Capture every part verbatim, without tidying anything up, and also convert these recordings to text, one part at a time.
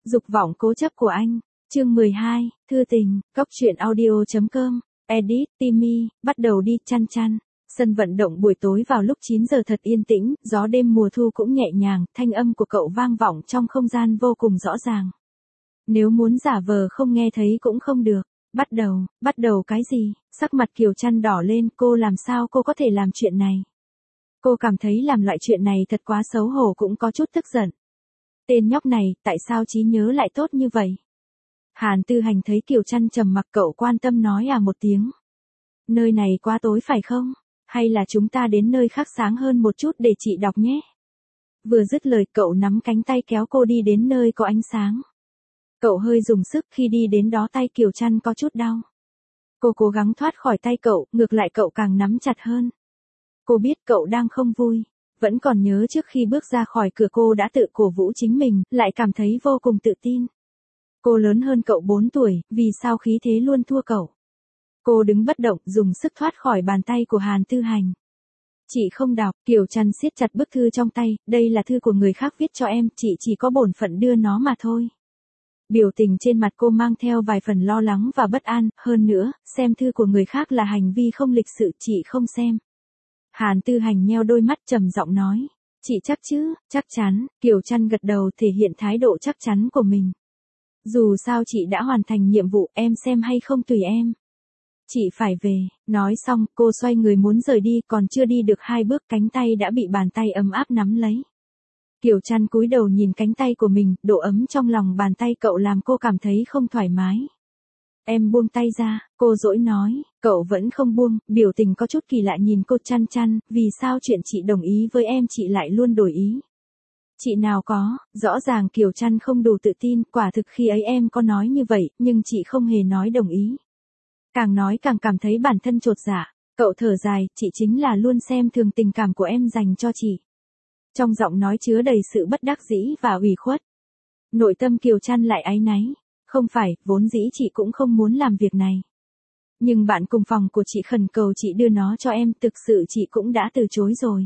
Dục vọng cố chấp của anh. Chương mười hai, thư tình, cốc truyện audio chấm com, edit, Timmy, bắt đầu đi chăn chăn. Sân vận động buổi tối vào lúc chín giờ thật yên tĩnh, gió đêm mùa thu cũng nhẹ nhàng, thanh âm của cậu vang vọng trong không gian vô cùng rõ ràng. Nếu muốn giả vờ không nghe thấy cũng không được. Bắt đầu, bắt đầu cái gì? Sắc mặt Kiều Trăn đỏ lên, cô làm sao cô có thể làm chuyện này? Cô cảm thấy làm loại chuyện này thật quá xấu hổ, cũng có chút tức giận. Tên nhóc này, tại sao trí nhớ lại tốt như vậy? Hàn Tư Hành thấy Kiều Trăn trầm mặc, cậu quan tâm nói à một tiếng. Nơi này quá tối phải không? Hay là chúng ta đến nơi khác sáng hơn một chút để chị đọc nhé? Vừa dứt lời cậu nắm cánh tay kéo cô đi đến nơi có ánh sáng. Cậu hơi dùng sức, khi đi đến đó tay Kiều Trăn có chút đau. Cô cố gắng thoát khỏi tay cậu, ngược lại cậu càng nắm chặt hơn. Cô biết cậu đang không vui. Vẫn còn nhớ trước khi bước ra khỏi cửa cô đã tự cổ vũ chính mình, lại cảm thấy vô cùng tự tin. Cô lớn hơn cậu bốn tuổi, vì sao khí thế luôn thua cậu? Cô đứng bất động, dùng sức thoát khỏi bàn tay của Hàn Tư Hành. Chị không đọc, Kiều Trăn siết chặt bức thư trong tay, đây là thư của người khác viết cho em, chị chỉ có bổn phận đưa nó mà thôi. Biểu tình trên mặt cô mang theo vài phần lo lắng và bất an, hơn nữa, xem thư của người khác là hành vi không lịch sự, chị không xem. Hàn Tư Hành nheo đôi mắt trầm giọng nói, chị chắc chứ? Chắc chắn, Kiều Trăn gật đầu thể hiện thái độ chắc chắn của mình. Dù sao chị đã hoàn thành nhiệm vụ, em xem hay không tùy em. Chị phải về, nói xong, cô xoay người muốn rời đi, còn chưa đi được hai bước cánh tay đã bị bàn tay ấm áp nắm lấy. Kiều Trăn cúi đầu nhìn cánh tay của mình, độ ấm trong lòng bàn tay cậu làm cô cảm thấy không thoải mái. Em buông tay ra, cô dỗi nói, cậu vẫn không buông, biểu tình có chút kỳ lạ nhìn cô. Chăn chăn, vì sao chuyện chị đồng ý với em chị lại luôn đổi ý? Chị nào có, rõ ràng Kiều Trăn không đủ tự tin, quả thực khi ấy em có nói như vậy, nhưng chị không hề nói đồng ý. Càng nói càng cảm thấy bản thân chột dạ, cậu thở dài, chị chính là luôn xem thường tình cảm của em dành cho chị. Trong giọng nói chứa đầy sự bất đắc dĩ và ủy khuất. Nội tâm Kiều Trăn lại áy náy. Không phải, vốn dĩ chị cũng không muốn làm việc này. Nhưng bạn cùng phòng của chị khẩn cầu chị đưa nó cho em, thực sự chị cũng đã từ chối rồi.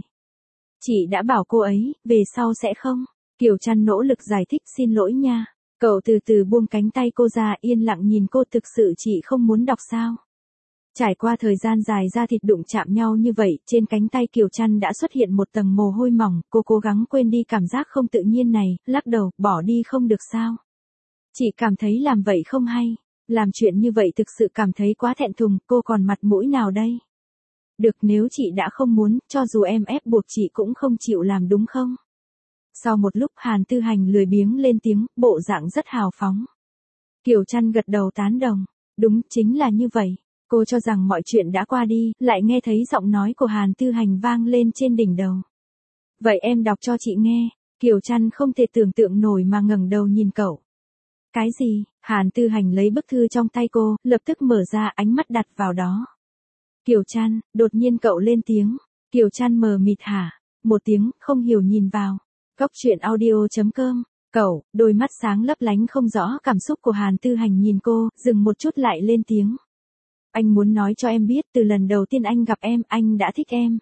Chị đã bảo cô ấy, về sau sẽ không. Kiều Trăn nỗ lực giải thích, xin lỗi nha. Cậu từ từ buông cánh tay cô ra, yên lặng nhìn cô, thực sự chị không muốn đọc sao. Trải qua thời gian dài da thịt đụng chạm nhau như vậy, trên cánh tay Kiều Trăn đã xuất hiện một tầng mồ hôi mỏng, cô cố gắng quên đi cảm giác không tự nhiên này, lắc đầu, bỏ đi không được sao. Chị cảm thấy làm vậy không hay, làm chuyện như vậy thực sự cảm thấy quá thẹn thùng, cô còn mặt mũi nào đây? Được, nếu chị đã không muốn, cho dù em ép buộc chị cũng không chịu làm đúng không? Sau một lúc Hàn Tư Hành lười biếng lên tiếng, bộ dạng rất hào phóng. Kiều Trăn gật đầu tán đồng, đúng, chính là như vậy. Cô cho rằng mọi chuyện đã qua đi, lại nghe thấy giọng nói của Hàn Tư Hành vang lên trên đỉnh đầu. Vậy em đọc cho chị nghe. Kiều Trăn không thể tưởng tượng nổi mà ngẩng đầu nhìn cậu. Cái gì? Hàn Tư Hành lấy bức thư trong tay cô, lập tức mở ra, ánh mắt đặt vào đó. Kiều Trăn, đột nhiên cậu lên tiếng. Kiều Trăn mờ mịt hả? Một tiếng, không hiểu nhìn vào. Cốc truyện audio chấm com. Cậu, đôi mắt sáng lấp lánh không rõ cảm xúc của Hàn Tư Hành nhìn cô, dừng một chút lại lên tiếng. Anh muốn nói cho em biết, từ lần đầu tiên anh gặp em, anh đã thích em.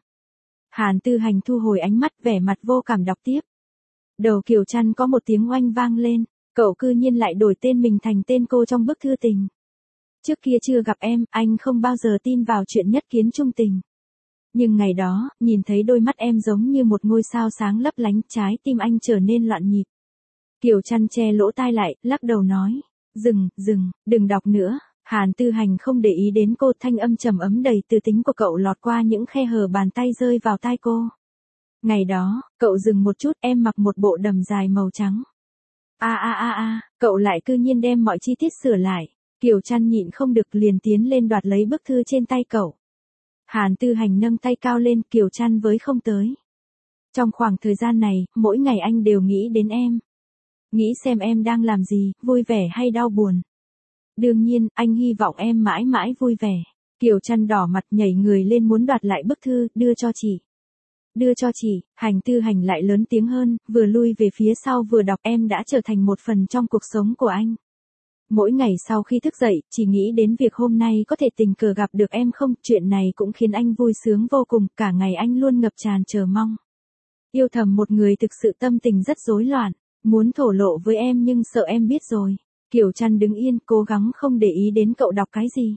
Hàn Tư Hành thu hồi ánh mắt, vẻ mặt vô cảm đọc tiếp. Đầu Kiều Trăn có một tiếng oanh vang lên, cậu cư nhiên lại đổi tên mình thành tên cô trong bức thư tình. Trước kia chưa gặp em, anh không bao giờ tin vào chuyện nhất kiến chung tình. Nhưng ngày đó, nhìn thấy đôi mắt em giống như một ngôi sao sáng lấp lánh, trái tim anh trở nên loạn nhịp. Kiều Trăn che lỗ tai lại, lắc đầu nói, dừng, dừng, đừng đọc nữa. Hàn Tư Hành không để ý đến cô, thanh âm trầm ấm đầy tư tính của cậu lọt qua những khe hở bàn tay rơi vào tai cô. Ngày đó, cậu dừng một chút, em mặc một bộ đầm dài màu trắng. A a a a, cậu lại cư nhiên đem mọi chi tiết sửa lại. Kiều Trăn nhịn không được liền tiến lên đoạt lấy bức thư trên tay cậu. Hàn Tư Hành nâng tay cao lên, Kiều Trăn với không tới. Trong khoảng thời gian này, mỗi ngày anh đều nghĩ đến em. Nghĩ xem em đang làm gì, vui vẻ hay đau buồn. Đương nhiên, anh hy vọng em mãi mãi vui vẻ. Kiều Trăn đỏ mặt nhảy người lên muốn đoạt lại bức thư, đưa cho chị. Đưa cho chị. Hành Tư Hành lại lớn tiếng hơn, vừa lui về phía sau vừa đọc, em đã trở thành một phần trong cuộc sống của anh. Mỗi ngày sau khi thức dậy, chỉ nghĩ đến việc hôm nay có thể tình cờ gặp được em không, chuyện này cũng khiến anh vui sướng vô cùng, cả ngày anh luôn ngập tràn chờ mong. Yêu thầm một người thực sự tâm tình rất rối loạn. Muốn thổ lộ với em nhưng sợ em biết rồi. Kiều Trăn đứng yên, cố gắng không để ý đến cậu đọc cái gì.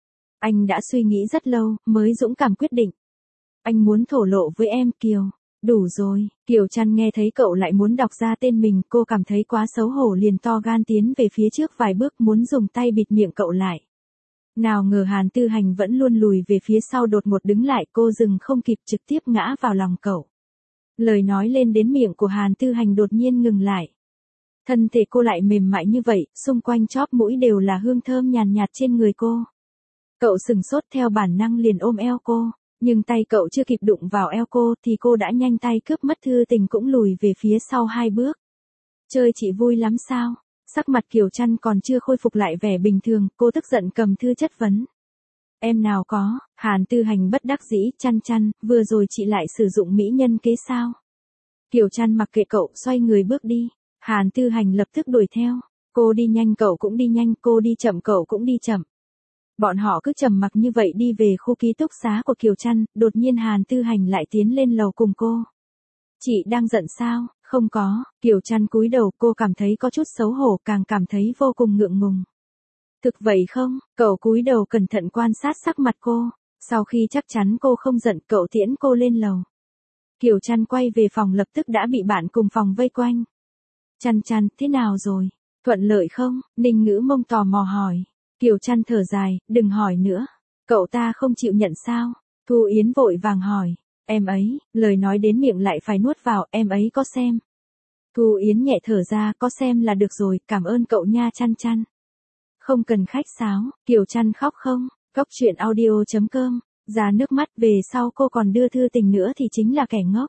Anh đã suy nghĩ rất lâu, mới dũng cảm quyết định. Anh muốn thổ lộ với em, Kiều. Đủ rồi, Kiều Trăn nghe thấy cậu lại muốn đọc ra tên mình, cô cảm thấy quá xấu hổ liền to gan tiến về phía trước vài bước muốn dùng tay bịt miệng cậu lại. Nào ngờ Hàn Tư Hành vẫn luôn lùi về phía sau đột ngột đứng lại, cô dừng không kịp trực tiếp ngã vào lòng cậu. Lời nói lên đến miệng của Hàn Tư Hành đột nhiên ngừng lại. Thân thể cô lại mềm mại như vậy, xung quanh chóp mũi đều là hương thơm nhàn nhạt trên người cô. Cậu sừng sốt theo bản năng liền ôm eo cô, nhưng tay cậu chưa kịp đụng vào eo cô thì cô đã nhanh tay cướp mất, Thư Tình cũng lùi về phía sau hai bước. Chơi chị vui lắm sao? Sắc mặt Kiều Trăn còn chưa khôi phục lại vẻ bình thường, cô tức giận cầm thư chất vấn. Em nào có, Hàn Tư Hành bất đắc dĩ, Trăn Trăn, vừa rồi chị lại sử dụng mỹ nhân kế sao? Kiều Trăn mặc kệ cậu, xoay người bước đi. Hàn Tư Hành lập tức đuổi theo. Cô đi nhanh cậu cũng đi nhanh, cô đi chậm cậu cũng đi chậm. Bọn họ cứ trầm mặc như vậy đi về khu ký túc xá của Kiều Trăn, đột nhiên Hàn Tư Hành lại tiến lên lầu cùng cô. Chị đang giận sao? Không có, Kiều Trăn cúi đầu, cô cảm thấy có chút xấu hổ, càng cảm thấy vô cùng ngượng ngùng. Thực vậy không? Cậu cúi đầu cẩn thận quan sát sắc mặt cô, sau khi chắc chắn cô không giận, cậu tiễn cô lên lầu. Kiều Trăn quay về phòng lập tức đã bị bạn cùng phòng vây quanh. Trăn Trăn, thế nào rồi? Thuận lợi không? Ninh Ngữ Mông tò mò hỏi. Kiều Trăn thở dài, đừng hỏi nữa. Cậu ta không chịu nhận sao? Thu Yến vội vàng hỏi. Em ấy, lời nói đến miệng lại phải nuốt vào, em ấy có xem. Thu Yến nhẹ thở ra, có xem là được rồi, cảm ơn cậu nha Trăn Trăn. Không cần khách sáo, Kiều Trăn khóc không? Góc truyện audio chấm com, ra nước mắt, về sau cô còn đưa Thư Tình nữa thì chính là kẻ ngốc.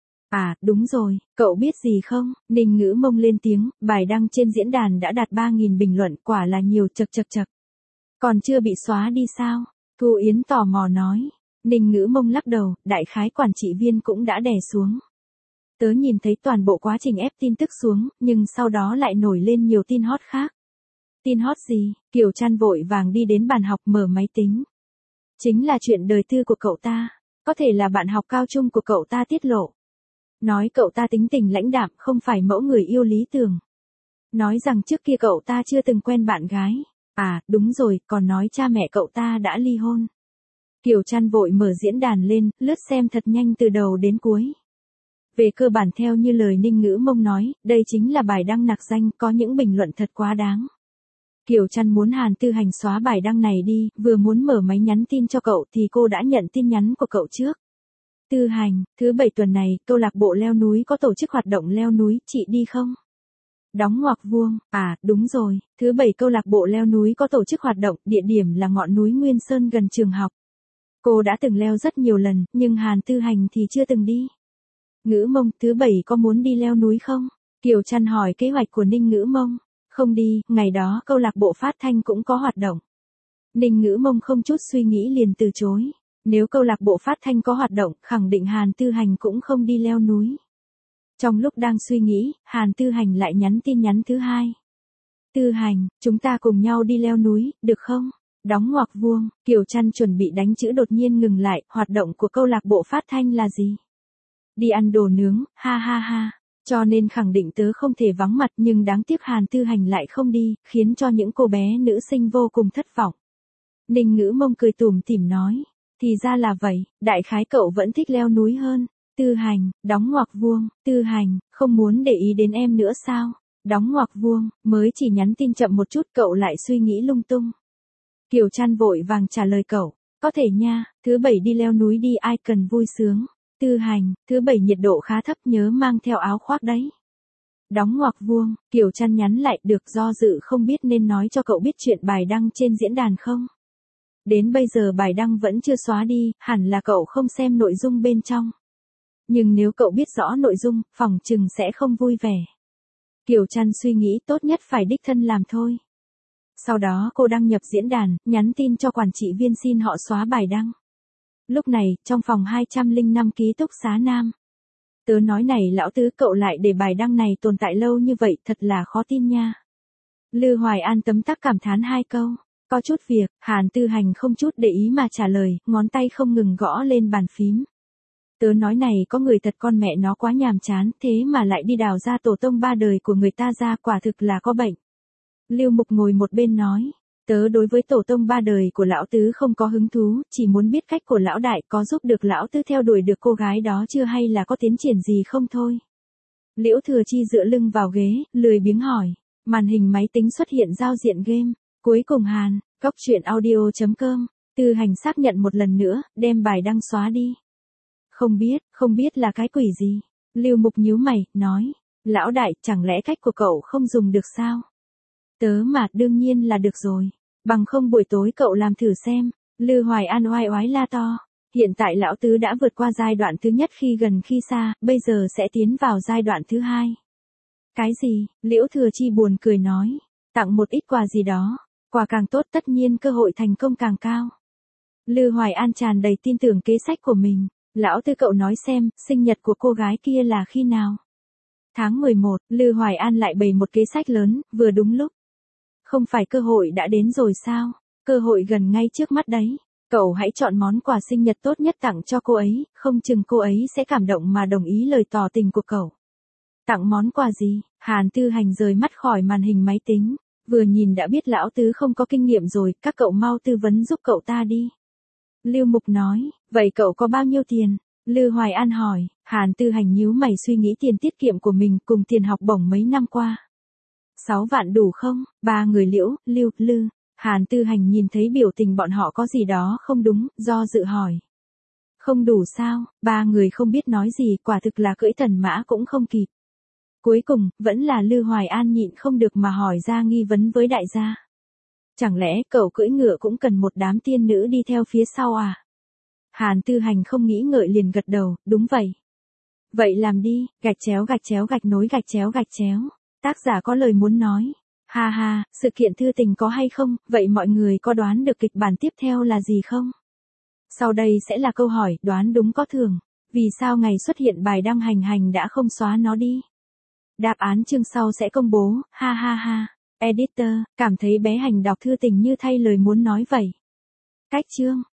À, đúng rồi, cậu biết gì không? Ninh Ngữ Mông lên tiếng, bài đăng trên diễn đàn đã đạt ba nghìn bình luận, quả là nhiều, chật chật chật. Còn chưa bị xóa đi sao? Thu Yến tò mò nói. Ninh Ngữ Mông lắc đầu, đại khái quản trị viên cũng đã đè xuống. Tớ nhìn thấy toàn bộ quá trình ép tin tức xuống, nhưng sau đó lại nổi lên nhiều tin hot khác. Tin hot gì? Kiều Trăn vội vàng đi đến bàn học mở máy tính. Chính là chuyện đời tư của cậu ta, có thể là bạn học cao trung của cậu ta tiết lộ. Nói cậu ta tính tình lãnh đạm, không phải mẫu người yêu lý tưởng. Nói rằng trước kia cậu ta chưa từng quen bạn gái. À, đúng rồi, còn nói cha mẹ cậu ta đã ly hôn. Kiều Trăn vội mở diễn đàn lên, lướt xem thật nhanh từ đầu đến cuối. Về cơ bản theo như lời Ninh Ngữ Mông nói, đây chính là bài đăng nặc danh, có những bình luận thật quá đáng. Kiều Trăn muốn Hàn Tư Hành xóa bài đăng này đi, vừa muốn mở máy nhắn tin cho cậu thì cô đã nhận tin nhắn của cậu trước. Tư Hành, thứ bảy tuần này, câu lạc bộ leo núi có tổ chức hoạt động leo núi, chị đi không? Đóng ngoặc vuông, à, đúng rồi, thứ bảy câu lạc bộ leo núi có tổ chức hoạt động, địa điểm là ngọn núi Nguyên Sơn gần trường học. Cô đã từng leo rất nhiều lần, nhưng Hàn Tư Hành thì chưa từng đi. Ngữ Mông, thứ bảy có muốn đi leo núi không? Kiều Trăn hỏi kế hoạch của Ninh Ngữ Mông. Không đi, ngày đó câu lạc bộ phát thanh cũng có hoạt động. Ninh Ngữ Mông không chút suy nghĩ liền từ chối. Nếu câu lạc bộ phát thanh có hoạt động, khẳng định Hàn Tư Hành cũng không đi leo núi. Trong lúc đang suy nghĩ, Hàn Tư Hành lại nhắn tin nhắn thứ hai. Tư Hành, chúng ta cùng nhau đi leo núi, được không? Đóng ngoặc vuông, Kiều Trăn chuẩn bị đánh chữ đột nhiên ngừng lại, hoạt động của câu lạc bộ phát thanh là gì? Đi ăn đồ nướng, ha ha ha. Cho nên khẳng định tớ không thể vắng mặt, nhưng đáng tiếc Hàn Tư Hành lại không đi, khiến cho những cô bé nữ sinh vô cùng thất vọng. Ninh Ngữ Mông cười tủm tỉm nói. Thì ra là vậy, đại khái cậu vẫn thích leo núi hơn. Tư Hành, đóng ngoặc vuông, Tư Hành, không muốn để ý đến em nữa sao? Đóng ngoặc vuông, mới chỉ nhắn tin chậm một chút cậu lại suy nghĩ lung tung. Kiều Trăn vội vàng trả lời cậu, có thể nha, thứ bảy đi leo núi đi, ai cần vui sướng. Tư Hành, thứ bảy nhiệt độ khá thấp, nhớ mang theo áo khoác đấy. Đóng ngoặc vuông, Kiều Trăn nhắn lại, được, do dự không biết nên nói cho cậu biết chuyện bài đăng trên diễn đàn không. Đến bây giờ bài đăng vẫn chưa xóa đi, hẳn là cậu không xem nội dung bên trong. Nhưng nếu cậu biết rõ nội dung, phòng chừng sẽ không vui vẻ. Kiều Trăn suy nghĩ tốt nhất phải đích thân làm thôi. Sau đó cô đăng nhập diễn đàn, nhắn tin cho quản trị viên xin họ xóa bài đăng. Lúc này, trong phòng hai trăm lẻ năm ký túc xá nam. Tớ nói này lão tứ, cậu lại để bài đăng này tồn tại lâu như vậy, thật là khó tin nha. Lư Hoài An tấm tắc cảm thán hai câu. Có chút việc, Hàn Tư Hành không chút để ý mà trả lời, ngón tay không ngừng gõ lên bàn phím. Tớ nói này có người thật con mẹ nó quá nhàm chán, thế mà lại đi đào ra tổ tông ba đời của người ta ra, quả thực là có bệnh. Lưu Mục ngồi một bên nói, tớ đối với tổ tông ba đời của lão tứ không có hứng thú, chỉ muốn biết cách của lão đại có giúp được lão tứ theo đuổi được cô gái đó chưa hay là có tiến triển gì không thôi. Liễu Thừa Chi dựa lưng vào ghế, lười biếng hỏi, màn hình máy tính xuất hiện giao diện game, cuối cùng Hàn, cốc truyện audio chấm com, Tư Hành xác nhận một lần nữa, đem bài đăng xóa đi. Không biết, không biết là cái quỷ gì. Lưu Mục nhíu mày, nói, lão đại, chẳng lẽ cách của cậu không dùng được sao? Tớ mà, đương nhiên là được rồi. Bằng không buổi tối cậu làm thử xem. Lư Hoài An oai oái la to. Hiện tại lão tứ đã vượt qua giai đoạn thứ nhất khi gần khi xa, bây giờ sẽ tiến vào giai đoạn thứ hai. Cái gì? Liễu Thừa Chi buồn cười nói. Tặng một ít quà gì đó. Quà càng tốt tất nhiên cơ hội thành công càng cao. Lư Hoài An tràn đầy tin tưởng kế sách của mình. Lão tư cậu nói xem, sinh nhật của cô gái kia là khi nào? Tháng mười một, Lư Hoài An lại bày một kế sách lớn, vừa đúng lúc. Không phải cơ hội đã đến rồi sao? Cơ hội gần ngay trước mắt đấy. Cậu hãy chọn món quà sinh nhật tốt nhất tặng cho cô ấy, không chừng cô ấy sẽ cảm động mà đồng ý lời tỏ tình của cậu. Tặng món quà gì? Hàn Tư Hành rời mắt khỏi màn hình máy tính. Vừa nhìn đã biết lão tứ không có kinh nghiệm rồi, các cậu mau tư vấn giúp cậu ta đi. Lưu Mục nói, vậy cậu có bao nhiêu tiền? Lư Hoài An hỏi, Hàn Tư Hành nhíu mày suy nghĩ tiền tiết kiệm của mình cùng tiền học bổng mấy năm qua. Sáu vạn đủ không? Ba người Liễu, Lưu, Lư, Hàn Tư Hành nhìn thấy biểu tình bọn họ có gì đó không đúng, do dự hỏi. Không đủ sao? Ba người không biết nói gì, quả thực là cưỡi thần mã cũng không kịp. Cuối cùng, vẫn là Lư Hoài An nhịn không được mà hỏi ra nghi vấn với đại gia. Chẳng lẽ cậu cưỡi ngựa cũng cần một đám tiên nữ đi theo phía sau à? Hàn Tư Hành không nghĩ ngợi liền gật đầu, đúng vậy. Vậy làm đi, gạch chéo gạch chéo gạch nối gạch chéo gạch chéo. Tác giả có lời muốn nói. Ha ha, sự kiện thư tình có hay không, vậy mọi người có đoán được kịch bản tiếp theo là gì không? Sau đây sẽ là câu hỏi, đoán đúng có thưởng. Vì sao ngày xuất hiện bài đăng hành hành đã không xóa nó đi? Đáp án chương sau sẽ công bố, ha ha ha. Editor, cảm thấy bé Hành đọc thư tình như thay lời muốn nói vậy. Cách chương.